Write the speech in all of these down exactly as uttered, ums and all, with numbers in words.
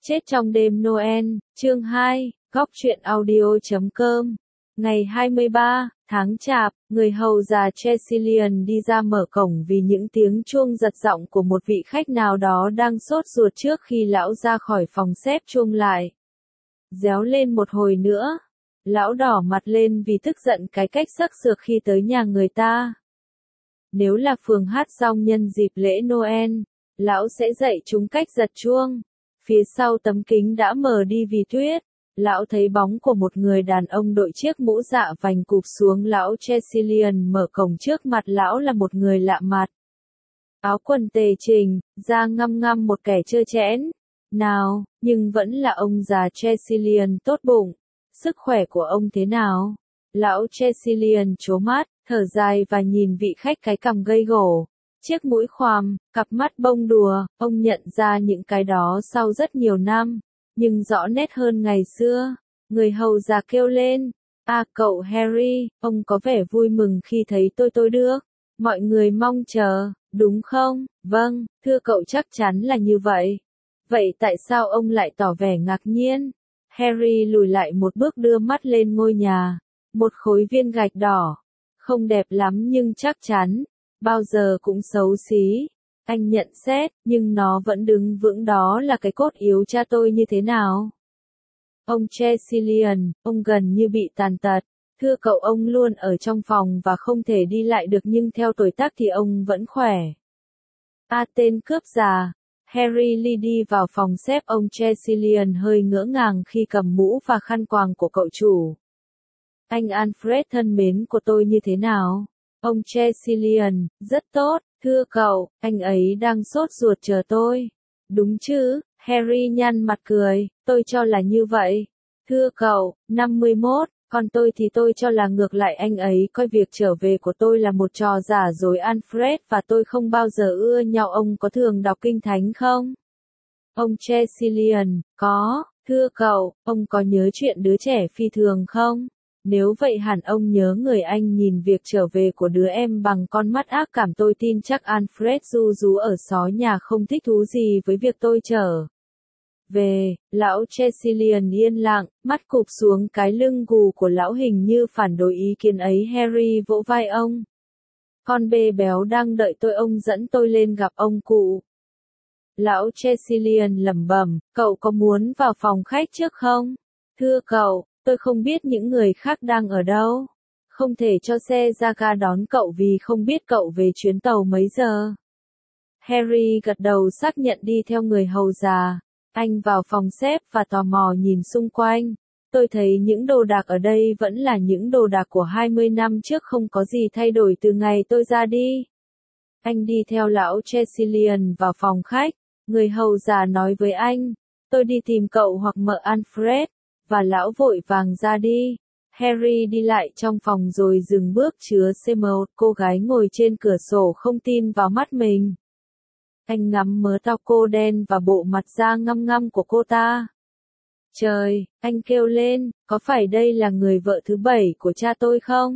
Chết trong đêm Noel, chương hai, góc truyện audio chấm com. Ngày hai mươi ba tháng Chạp, người hầu già Tressilian đi ra mở cổng vì những tiếng chuông giật giọng của một vị khách nào đó đang sốt ruột trước khi lão ra khỏi phòng xếp chuông lại. Réo lên một hồi nữa. Lão đỏ mặt lên vì tức giận cái cách sắc sược khi tới nhà người ta. Nếu là phường hát rong nhân dịp lễ Noel, lão sẽ dạy chúng cách giật chuông. Phía sau tấm kính đã mờ đi vì tuyết, lão thấy bóng của một người đàn ông đội chiếc mũ dạ vành cụp xuống. Lão Tressilian mở cổng, trước mặt lão là một người lạ mặt. Áo quần tề chỉnh, da ngăm ngăm một kẻ trơ trẽn. Nào, nhưng vẫn là ông già Tressilian tốt bụng. Sức khỏe của ông thế nào? Lão Tressilian trố mắt, thở dài và nhìn vị khách cái cằm gầy gổ. Chiếc mũi khoằm, cặp mắt bông đùa, ông nhận ra những cái đó sau rất nhiều năm, nhưng rõ nét hơn ngày xưa. Người hầu già kêu lên, à cậu Harry, ông có vẻ vui mừng khi thấy tôi tôi được. Mọi người mong chờ, đúng không? Vâng, thưa cậu, chắc chắn là như vậy. Vậy tại sao ông lại tỏ vẻ ngạc nhiên? Harry lùi lại một bước, đưa mắt lên ngôi nhà. Một khối viên gạch đỏ. Không đẹp lắm nhưng chắc chắn. Bao giờ cũng xấu xí. Anh nhận xét, nhưng nó vẫn đứng vững, đó là cái cốt yếu cha tôi như thế nào. Ông Tressilian, ông gần như bị tàn tật. Thưa cậu, ông luôn ở trong phòng và không thể đi lại được, nhưng theo tuổi tác thì ông vẫn khỏe. À, tên cướp già. Harry Lee đi vào phòng xếp. Ông Tressilian hơi ngỡ ngàng khi cầm mũ và khăn quàng của cậu chủ. Anh Alfred thân mến của tôi như thế nào? Ông Tressilian, rất tốt, thưa cậu, anh ấy đang sốt ruột chờ tôi. Đúng chứ? Harry nhăn mặt cười, tôi cho là như vậy. Thưa cậu, năm mươi mốt, còn tôi thì tôi cho là ngược lại, anh ấy coi việc trở về của tôi là một trò giả dối Alfred, và tôi không bao giờ ưa nhau. Ông có thường đọc kinh thánh không? Ông Tressilian, có, thưa cậu, ông có nhớ chuyện đứa trẻ phi thường không? Nếu vậy hẳn ông nhớ người anh nhìn việc trở về của đứa em bằng con mắt ác cảm. Tôi tin chắc Alfred ru rú ở xó nhà không thích thú gì với việc tôi trở về. Lão Tressilian yên lặng, mắt cụp xuống cái lưng gù của lão, hình như phản đối ý kiến ấy. Harry vỗ vai ông. Con bê béo đang đợi tôi, ông dẫn tôi lên gặp ông cụ. Lão Tressilian lẩm bẩm, cậu có muốn vào phòng khách trước không? Thưa cậu, tôi không biết những người khác đang ở đâu. Không thể cho xe ra ga đón cậu vì không biết cậu về chuyến tàu mấy giờ. Harry gật đầu xác nhận, đi theo người hầu già. Anh vào phòng xếp và tò mò nhìn xung quanh. Tôi thấy những đồ đạc ở đây vẫn là những đồ đạc của hai mươi năm trước, không có gì thay đổi từ ngày tôi ra đi. Anh đi theo lão Tressilian vào phòng khách. Người hầu già nói với anh, tôi đi tìm cậu hoặc mợ Alfred. Và lão vội vàng ra đi. Harry đi lại trong phòng rồi dừng bước. Chứa xê một, cô gái ngồi trên cửa sổ không tin vào mắt mình. Anh ngắm mớ tóc cô đen và bộ mặt da ngăm ngăm của cô ta. Trời, anh kêu lên, có phải đây là người vợ thứ bảy của cha tôi không?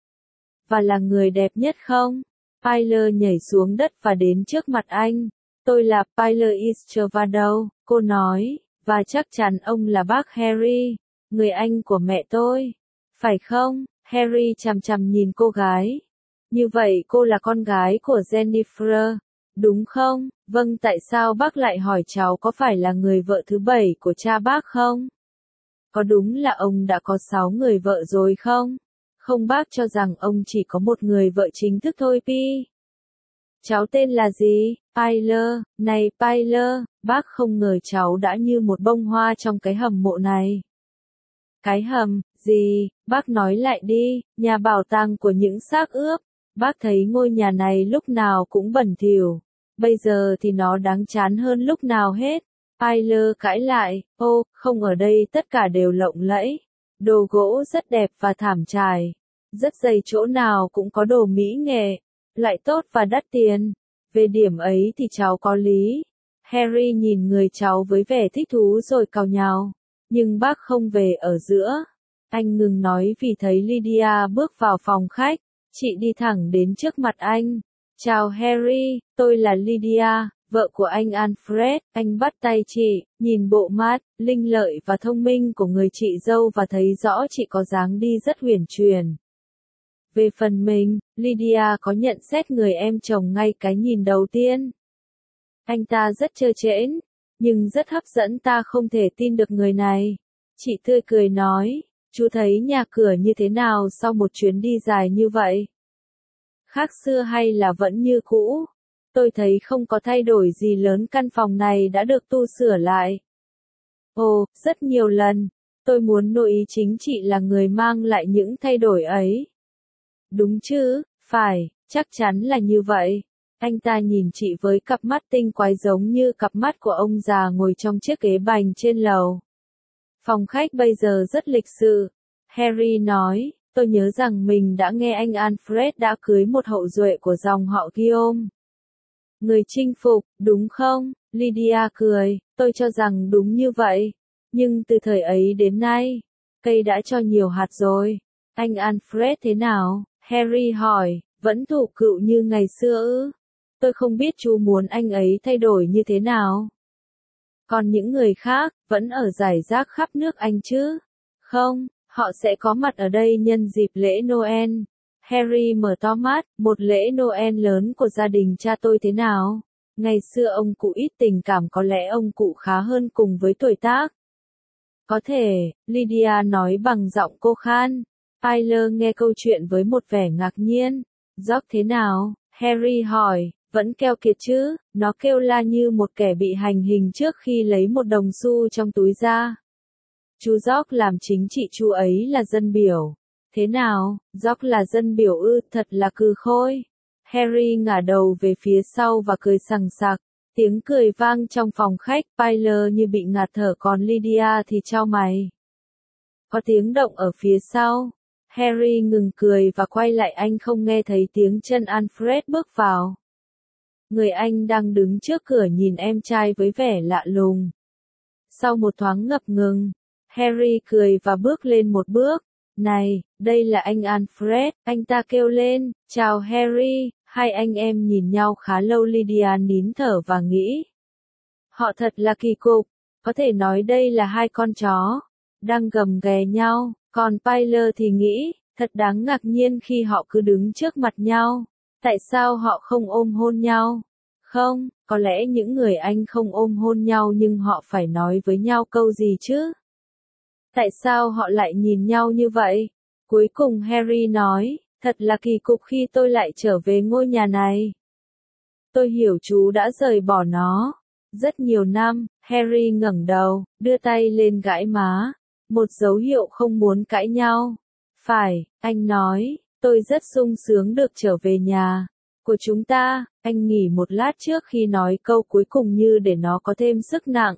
Và là người đẹp nhất không? Pilar nhảy xuống đất và đến trước mặt anh. Tôi là Pilar Eastervado, cô nói. Và chắc chắn ông là bác Harry, người anh của mẹ tôi. Phải không? Harry chằm chằm nhìn cô gái. Như vậy cô là con gái của Jennifer, đúng không? Vâng, tại sao bác lại hỏi cháu có phải là người vợ thứ bảy của cha bác không? Có đúng là ông đã có sáu người vợ rồi không? Không, bác cho rằng ông chỉ có một người vợ chính thức thôi. Pi. Cháu tên là gì? Pilar. Này Pilar, bác không ngờ cháu đã như một bông hoa trong cái hầm mộ này. Cái hầm, gì? Bác nói lại đi. Nhà bảo tàng của những xác ướp. Bác thấy ngôi nhà này lúc nào cũng bẩn thỉu. Bây giờ thì nó đáng chán hơn lúc nào hết. Pilar cãi lại, ô, không, ở đây tất cả đều lộng lẫy. Đồ gỗ rất đẹp và thảm trải. Rất dày, chỗ nào cũng có đồ mỹ nghệ. Lại tốt và đắt tiền. Về điểm ấy thì cháu có lý. Harry nhìn người cháu với vẻ thích thú rồi cào nhào. Nhưng bác không về ở giữa. Anh ngừng nói vì thấy Lydia bước vào phòng khách. Chị đi thẳng đến trước mặt anh. Chào Harry, tôi là Lydia. vợ của anh Alfred, anh bắt tay chị, nhìn bộ mát, linh lợi và thông minh của người chị dâu và thấy rõ chị có dáng đi rất huyền chuyển. Về phần mình, Lydia có nhận xét người em chồng ngay cái nhìn đầu tiên. Anh ta rất trơ trẽn, nhưng rất hấp dẫn, ta không thể tin được người này. Chị tươi cười nói, chú thấy nhà cửa như thế nào sau một chuyến đi dài như vậy? Khác xưa hay là vẫn như cũ? Tôi thấy không có thay đổi gì lớn, căn phòng này đã được tu sửa lại. Ồ, rất nhiều lần. Tôi muốn nội ý chính chị là người mang lại những thay đổi ấy. Đúng chứ, phải, chắc chắn là như vậy. Anh ta nhìn chị với cặp mắt tinh quái giống như cặp mắt của ông già ngồi trong chiếc ghế bành trên lầu. Phòng khách bây giờ rất lịch sự. Harry nói, tôi nhớ rằng mình đã nghe anh Alfred đã cưới một hậu duệ của dòng họ Guillaume. Người chinh phục, đúng không? Lydia cười, tôi cho rằng đúng như vậy. Nhưng từ thời ấy đến nay, cây đã cho nhiều hạt rồi. Anh Alfred thế nào? Harry hỏi, vẫn thủ cựu như ngày xưa ư? Tôi không biết chú muốn anh ấy thay đổi như thế nào. Còn những người khác, vẫn ở rải rác khắp nước Anh chứ? Không, họ sẽ có mặt ở đây nhân dịp lễ Noel. Harry mở to mắt, một lễ Noel lớn của gia đình cha tôi thế nào? Ngày xưa ông cụ ít tình cảm, có lẽ ông cụ khá hơn cùng với tuổi tác. Có thể, Lydia nói bằng giọng khô khan. Tyler nghe câu chuyện với một vẻ ngạc nhiên. George thế nào? Harry hỏi, vẫn keo kiệt chứ? Nó kêu la như một kẻ bị hành hình trước khi lấy một đồng xu trong túi ra. Chú George làm chính trị, chú ấy là dân biểu. Thế nào? George là dân biểu ư? Thật là cừ khôi. Harry ngả đầu về phía sau và cười sằng sặc. Tiếng cười vang trong phòng khách. Tyler như bị ngạt thở, còn Lydia thì chau mày. Có tiếng động ở phía sau. Harry ngừng cười và quay lại, anh không nghe thấy tiếng chân Alfred bước vào. Người anh đang đứng trước cửa nhìn em trai với vẻ lạ lùng. Sau một thoáng ngập ngừng, Harry cười và bước lên một bước. Này, đây là anh Alfred, anh ta kêu lên, chào Harry. Hai anh em nhìn nhau khá lâu. Lydia nín thở và nghĩ. Họ thật là kỳ cục, có thể nói đây là hai con chó, đang gầm ghè nhau, còn Tyler thì nghĩ, thật đáng ngạc nhiên khi họ cứ đứng trước mặt nhau. Tại sao họ không ôm hôn nhau? Không, có lẽ những người Anh không ôm hôn nhau nhưng họ phải nói với nhau câu gì chứ? Tại sao họ lại nhìn nhau như vậy? Cuối cùng Harry nói, thật là kỳ cục khi tôi lại trở về ngôi nhà này. Tôi hiểu chú đã rời bỏ nó. Rất nhiều năm. Harry ngẩng đầu, đưa tay lên gãi má. Một dấu hiệu không muốn cãi nhau. Phải, anh nói, tôi rất sung sướng được trở về nhà của chúng ta. Anh nghỉ một lát trước khi nói câu cuối cùng như để nó có thêm sức nặng.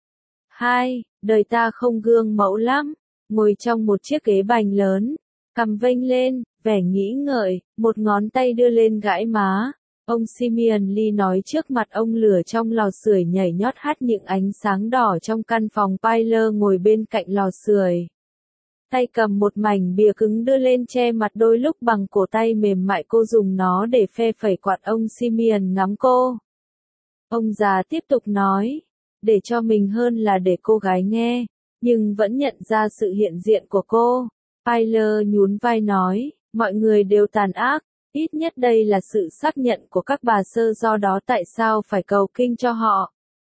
Hai, đời ta không gương mẫu lắm. Ngồi trong một chiếc ghế bành lớn, cằm vênh lên, vẻ nghĩ ngợi, một ngón tay đưa lên gãi má. Ông Simeon Lee nói, trước mặt ông lửa trong lò sưởi nhảy nhót hắt những ánh sáng đỏ trong căn phòng. Tyler ngồi bên cạnh lò sưởi, tay cầm một mảnh bìa cứng đưa lên che mặt, đôi lúc bằng cổ tay mềm mại cô dùng nó để phe phẩy quạt. Ông Simeon ngắm cô. Ông già tiếp tục nói, để cho mình hơn là để cô gái nghe, nhưng vẫn nhận ra sự hiện diện của cô. Tyler nhún vai nói, mọi người đều tàn ác, ít nhất đây là sự xác nhận của các bà sơ, do đó tại sao phải cầu kinh cho họ?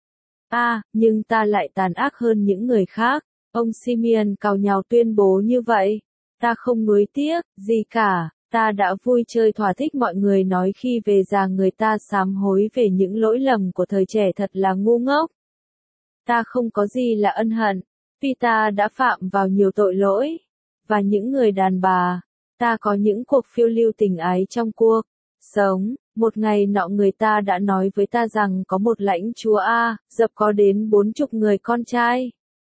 À, nhưng ta lại tàn ác hơn những người khác. Ông Simeon càu nhàu tuyên bố như vậy. Ta không nuối tiếc gì cả, ta đã vui chơi thỏa thích. Mọi người nói khi về già người ta sám hối về những lỗi lầm của thời trẻ, thật là ngu ngốc. Ta không có gì là ân hận, vì ta đã phạm vào nhiều tội lỗi. Và những người đàn bà, ta có những cuộc phiêu lưu tình ái trong cuộc sống. Một ngày nọ người ta đã nói với ta rằng có một lãnh chúa A, dập có đến bốn chục người con trai.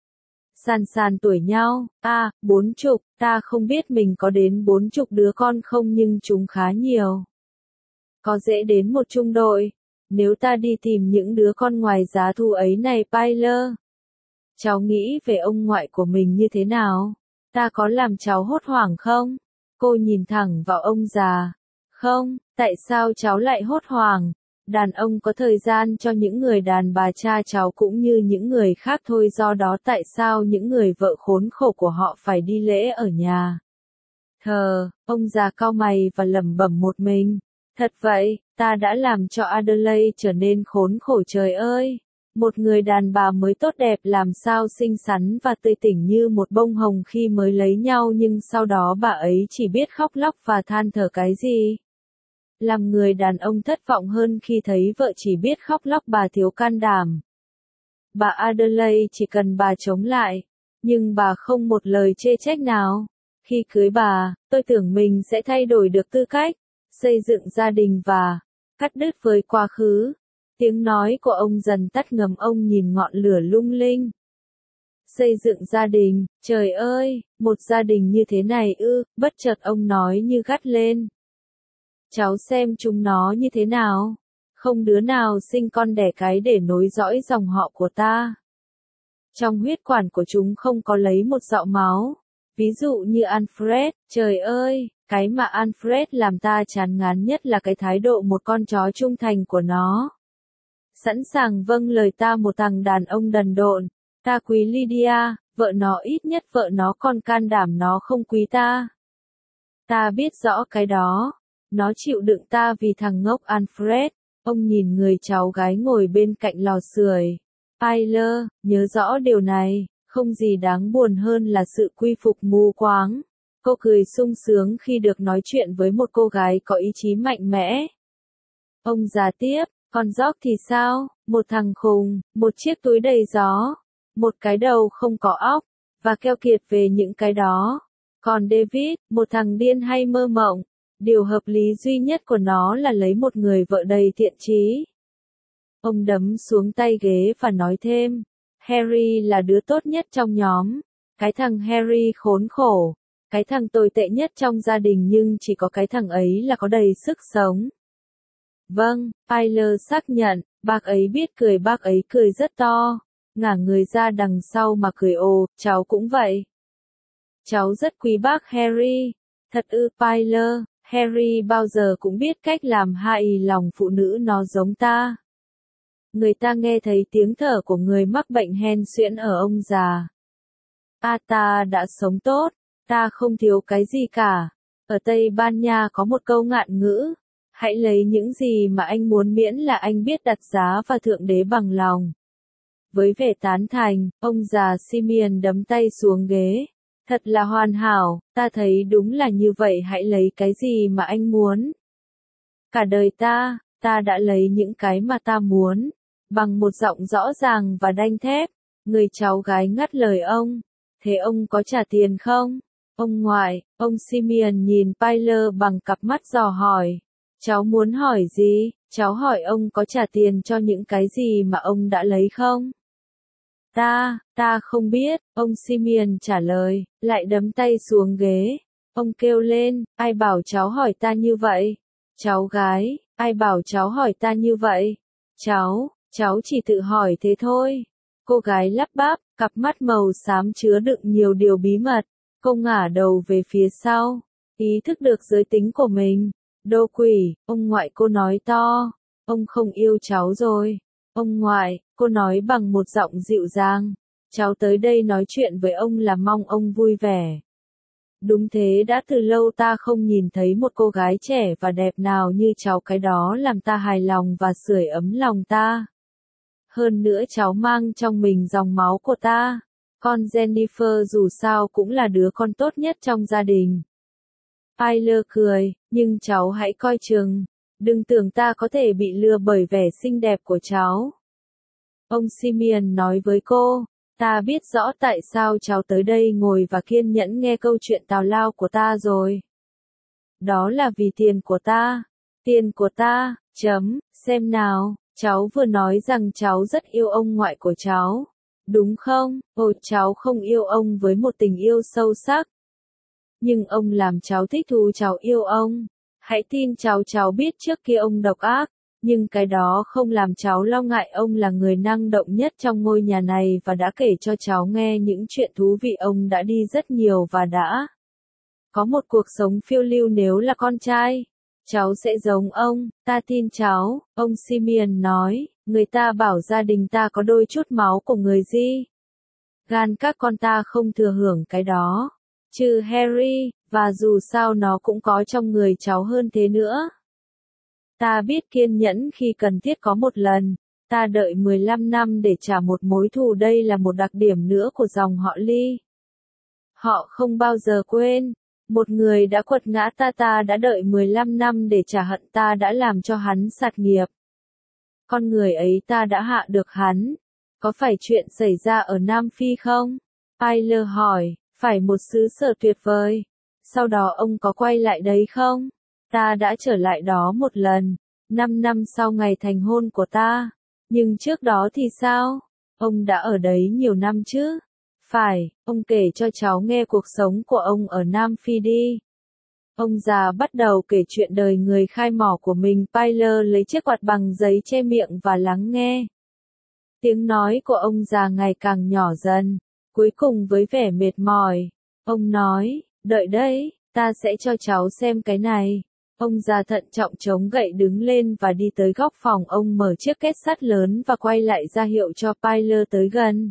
Sàn sàn tuổi nhau, a, bốn chục, ta không biết mình có đến bốn chục đứa con không nhưng chúng khá nhiều. Có dễ đến một trung đội, nếu ta đi tìm những đứa con ngoài giá thu ấy này. Tyler, cháu nghĩ về ông ngoại của mình như thế nào? Ta có làm cháu hốt hoảng không? Cô nhìn thẳng vào ông già. Không, tại sao cháu lại hốt hoảng? Đàn ông có thời gian cho những người đàn bà cha cháu cũng như những người khác thôi, do đó tại sao những người vợ khốn khổ của họ phải đi lễ ở nhà thờ? Ông già cau mày và lẩm bẩm một mình. Thật vậy, ta đã làm cho Adelaide trở nên khốn khổ, trời ơi. Một người đàn bà mới tốt đẹp làm sao xinh xắn và tươi tỉnh như một bông hồng khi mới lấy nhau, nhưng sau đó bà ấy chỉ biết khóc lóc và than thở cái gì? Làm người đàn ông thất vọng hơn khi thấy vợ chỉ biết khóc lóc, bà thiếu can đảm. Bà Adelaide chỉ cần bà chống lại, nhưng bà không một lời chê trách nào. Khi cưới bà, tôi tưởng mình sẽ thay đổi được tư cách, xây dựng gia đình và cắt đứt với quá khứ. Tiếng nói của ông dần tắt ngấm, ông nhìn ngọn lửa lung linh. Xây dựng gia đình, trời ơi, một gia đình như thế này ư? Bất chợt ông nói như gắt lên. Cháu xem chúng nó như thế nào? Không đứa nào sinh con đẻ cái để nối dõi dòng họ của ta. Trong huyết quản của chúng không có lấy một giọt máu. Ví dụ như Alfred, trời ơi, cái mà Alfred làm ta chán ngán nhất là cái thái độ một con chó trung thành của nó. Sẵn sàng vâng lời ta, một thằng đàn ông đần độn. Ta quý Lydia, vợ nó, ít nhất vợ nó còn can đảm, nó không quý ta. Ta biết rõ cái đó. Nó chịu đựng ta vì thằng ngốc Alfred. Ông nhìn người cháu gái ngồi bên cạnh lò sưởi. Tyler, nhớ rõ điều này, không gì đáng buồn hơn là sự quy phục mù quáng. Cô cười sung sướng khi được nói chuyện với một cô gái có ý chí mạnh mẽ. Ông già tiếp, còn George thì sao? Một thằng khùng, một chiếc túi đầy gió, một cái đầu không có óc, và keo kiệt về những cái đó. Còn David, một thằng điên hay mơ mộng. Điều hợp lý duy nhất của nó là lấy một người vợ đầy thiện chí. Ông đấm xuống tay ghế và nói thêm, Harry là đứa tốt nhất trong nhóm. Cái thằng Harry khốn khổ, cái thằng tồi tệ nhất trong gia đình, nhưng chỉ có cái thằng ấy là có đầy sức sống. Vâng, Tyler xác nhận, bác ấy biết cười, bác ấy cười rất to, ngả người ra đằng sau mà cười. Ồ, cháu cũng vậy. Cháu rất quý bác Harry. Thật ư, Tyler, Harry bao giờ cũng biết cách làm hài lòng phụ nữ, nó giống ta. Người ta nghe thấy tiếng thở của người mắc bệnh hen suyễn ở ông già. À, ta đã sống tốt, ta không thiếu cái gì cả. Ở Tây Ban Nha có một câu ngạn ngữ, hãy lấy những gì mà anh muốn miễn là anh biết đặt giá và Thượng Đế bằng lòng. Với vẻ tán thành, ông già Simeon đấm tay xuống ghế. Thật là hoàn hảo, ta thấy đúng là như vậy, hãy lấy cái gì mà anh muốn. Cả đời ta, ta đã lấy những cái mà ta muốn. Bằng một giọng rõ ràng và đanh thép, người cháu gái ngắt lời ông. Thế ông có trả tiền không? Ông ngoại, ông Simeon nhìn Tyler bằng cặp mắt dò hỏi. Cháu muốn hỏi gì? Cháu hỏi ông có trả tiền cho những cái gì mà ông đã lấy không? Ta, ta không biết, ông Simeon trả lời, lại đấm tay xuống ghế. Ông kêu lên, ai bảo cháu hỏi ta như vậy? Cháu gái, ai bảo cháu hỏi ta như vậy? Cháu, cháu chỉ tự hỏi thế thôi. Cô gái lắp bắp, cặp mắt màu xám chứa đựng nhiều điều bí mật. Cô ngả đầu về phía sau, ý thức được giới tính của mình. Đồ quỷ, ông ngoại, cô nói to. Ông không yêu cháu rồi. Ông ngoại, cô nói bằng một giọng dịu dàng. Cháu tới đây nói chuyện với ông là mong ông vui vẻ. Đúng thế, đã từ lâu ta không nhìn thấy một cô gái trẻ và đẹp nào như cháu, cái đó làm ta hài lòng và sưởi ấm lòng ta. Hơn nữa cháu mang trong mình dòng máu của ta. Con Jennifer dù sao cũng là đứa con tốt nhất trong gia đình. Tyler cười, nhưng cháu hãy coi chừng. Đừng tưởng ta có thể bị lừa bởi vẻ xinh đẹp của cháu. Ông Simeon nói với cô, ta biết rõ tại sao cháu tới đây ngồi và kiên nhẫn nghe câu chuyện tào lao của ta rồi. Đó là vì tiền của ta. Tiền của ta, chấm, xem nào, cháu vừa nói rằng cháu rất yêu ông ngoại của cháu. Đúng không? Ồ, cháu không yêu ông với một tình yêu sâu sắc. Nhưng ông làm cháu thích thú, cháu yêu ông. Hãy tin cháu, cháu biết trước kia ông độc ác, nhưng cái đó không làm cháu lo ngại. Ông là người năng động nhất trong ngôi nhà này và đã kể cho cháu nghe những chuyện thú vị. Ông đã đi rất nhiều và đã có một cuộc sống phiêu lưu nếu là con trai. cháu sẽ giống ông, ta tin cháu, ông Simeon nói, người ta bảo gia đình ta có đôi chút máu của người gì. Gan các con ta không thừa hưởng cái đó, trừ Harry, và dù sao nó cũng có trong người cháu hơn thế nữa. Ta biết kiên nhẫn khi cần thiết có một lần, ta đợi mười lăm năm để trả một mối thù, đây là một đặc điểm nữa của dòng họ Lee. Họ không bao giờ quên, một người đã quật ngã ta ta đã đợi mười lăm năm để trả hận ta đã làm cho hắn sạt nghiệp. Con người ấy ta đã hạ được hắn. Có phải chuyện xảy ra ở Nam Phi không? Tyler hỏi, phải một xứ sở tuyệt vời. Sau đó ông có quay lại đấy không? Ta đã trở lại đó một lần, năm năm sau ngày thành hôn của ta. Nhưng trước đó thì sao? Ông đã ở đấy nhiều năm chứ? Phải, ông kể cho cháu nghe cuộc sống của ông ở Nam Phi đi. Ông già bắt đầu kể chuyện đời người khai mỏ của mình. Tyler lấy chiếc quạt bằng giấy che miệng và lắng nghe. Tiếng nói của ông già ngày càng nhỏ dần, cuối cùng với vẻ mệt mỏi, ông nói, đợi đấy, ta sẽ cho cháu xem cái này. Ông già thận trọng chống gậy đứng lên và đi tới góc phòng, ông mở chiếc két sắt lớn và quay lại ra hiệu cho Tyler tới gần.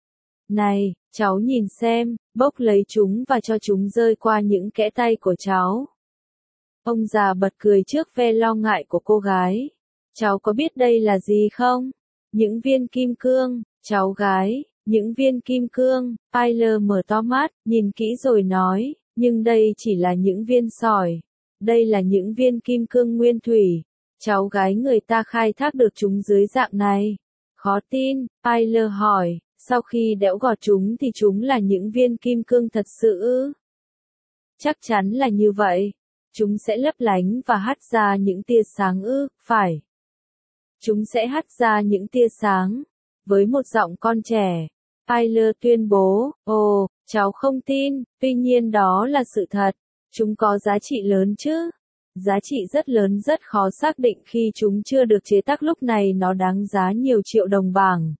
Này, cháu nhìn xem, bốc lấy chúng và cho chúng rơi qua những kẽ tay của cháu. Ông già bật cười trước vẻ lo ngại của cô gái. Cháu có biết đây là gì không? Những viên kim cương, cháu gái, những viên kim cương. Tyler mở to mắt, nhìn kỹ rồi nói, nhưng đây chỉ là những viên sỏi. Đây là những viên kim cương nguyên thủy. Cháu gái, người ta khai thác được chúng dưới dạng này. Khó tin, Tyler hỏi, sau khi đẽo gọt chúng thì chúng là những viên kim cương thật sự ư? Chắc chắn là như vậy. Chúng sẽ lấp lánh và hắt ra những tia sáng ư? Phải. Chúng sẽ hắt ra những tia sáng. Với một giọng con trẻ, Tyler tuyên bố, ồ, cháu không tin, tuy nhiên đó là sự thật. Chúng có giá trị lớn chứ? Giá trị rất lớn, rất khó xác định khi chúng chưa được chế tác, lúc này nó đáng giá nhiều triệu đồng bảng.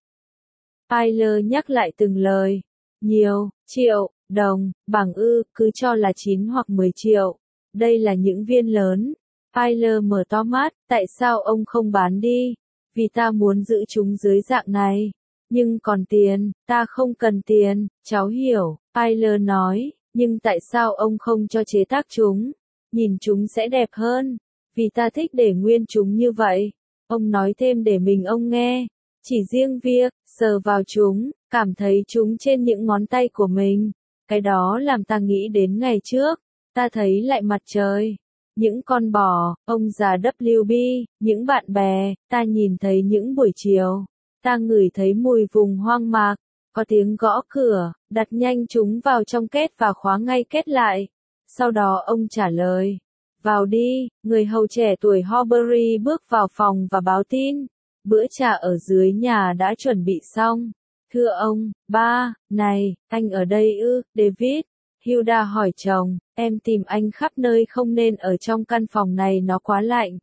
Tyler nhắc lại từng lời. Nhiều, triệu, đồng, bảng ư, cứ cho là chín hoặc mười triệu. Đây là những viên lớn. Tyler mở to mắt, tại sao ông không bán đi? Vì ta muốn giữ chúng dưới dạng này. Nhưng còn tiền, ta không cần tiền, cháu hiểu, Tyler nói, nhưng tại sao ông không cho chế tác chúng? Nhìn chúng sẽ đẹp hơn. Vì ta thích để nguyên chúng như vậy. Ông nói thêm để mình ông nghe. Chỉ riêng việc, sờ vào chúng, cảm thấy chúng trên những ngón tay của mình. Cái đó làm ta nghĩ đến ngày trước. Ta thấy lại mặt trời. Những con bò, ông già W B, những bạn bè, ta nhìn thấy những buổi chiều. Ta ngửi thấy mùi vùng hoang mạc. Có tiếng gõ cửa, đặt nhanh chúng vào trong két và khóa ngay két lại. Sau đó ông trả lời. Vào đi, người hầu trẻ tuổi Horbury bước vào phòng và báo tin. Bữa trà ở dưới nhà đã chuẩn bị xong. Thưa ông, ba, này, anh ở đây ư, David? Hilda hỏi chồng, em tìm anh khắp nơi không nên ở trong căn phòng này, nó quá lạnh.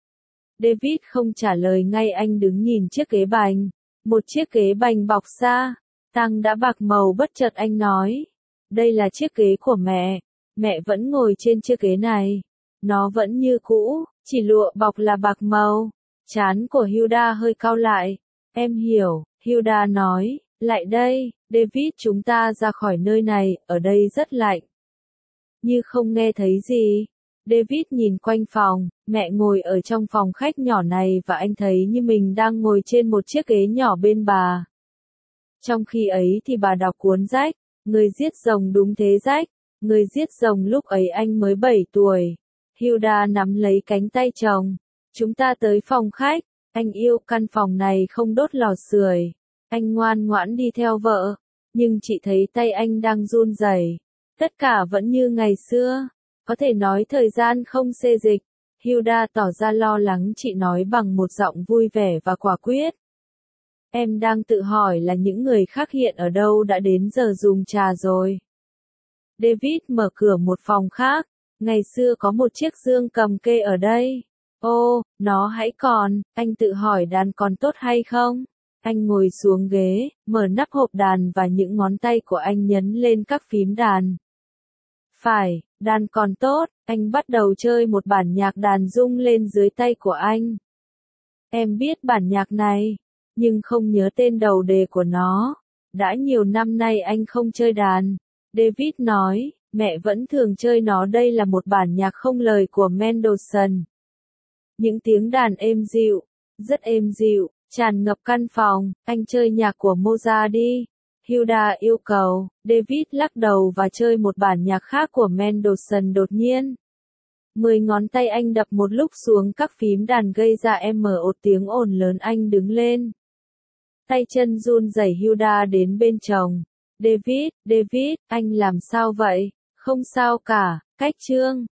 David không trả lời ngay, anh đứng nhìn chiếc ghế bành. Một chiếc ghế bành bọc da, tang đã bạc màu, bất chợt anh nói. Đây là chiếc ghế của mẹ. Mẹ vẫn ngồi trên chiếc ghế này. Nó vẫn như cũ, chỉ lụa bọc là bạc màu. Trán của Hilda hơi cau lại. Em hiểu, Hilda nói, lại đây, David, chúng ta ra khỏi nơi này, ở đây rất lạnh. Như không nghe thấy gì. David nhìn quanh phòng, mẹ ngồi ở trong phòng khách nhỏ này và anh thấy như mình đang ngồi trên một chiếc ghế nhỏ bên bà. Trong khi ấy thì bà đọc cuốn Rách, Người giết rồng, đúng thế Rách, Người giết rồng, lúc ấy anh mới bảy tuổi. Hilda nắm lấy cánh tay chồng. Chúng ta tới phòng khách, anh yêu, căn phòng này không đốt lò sưởi. Anh ngoan ngoãn đi theo vợ, nhưng chị thấy tay anh đang run rẩy. Tất cả vẫn như ngày xưa. Có thể nói thời gian không xê dịch. Hilda tỏ ra lo lắng, chị nói bằng một giọng vui vẻ và quả quyết. Em đang tự hỏi là những người khác hiện ở đâu, đã đến giờ dùng trà rồi. David mở cửa một phòng khác. Ngày xưa có một chiếc dương cầm kê ở đây. Ô, nó hãy còn, anh tự hỏi đàn còn tốt hay không? Anh ngồi xuống ghế, mở nắp hộp đàn và những ngón tay của anh nhấn lên các phím đàn. Phải, đàn còn tốt, anh bắt đầu chơi một bản nhạc đàn rung lên dưới tay của anh. Em biết bản nhạc này, nhưng không nhớ tên đầu đề của nó. Đã nhiều năm nay anh không chơi đàn. David nói, mẹ vẫn thường chơi nó. Đây là một bản nhạc không lời của Mendelssohn. Những tiếng đàn êm dịu, rất êm dịu, tràn ngập căn phòng. Anh chơi nhạc của Mozart đi. Hilda yêu cầu. David lắc đầu và chơi một bản nhạc khác của Mendelssohn. Đột nhiên, mười ngón tay anh đập một lúc xuống các phím đàn gây ra em một tiếng ồn lớn. Anh đứng lên, tay chân run rẩy. Hilda đến bên chồng. David, David, anh làm sao vậy? Không sao cả, cách chương.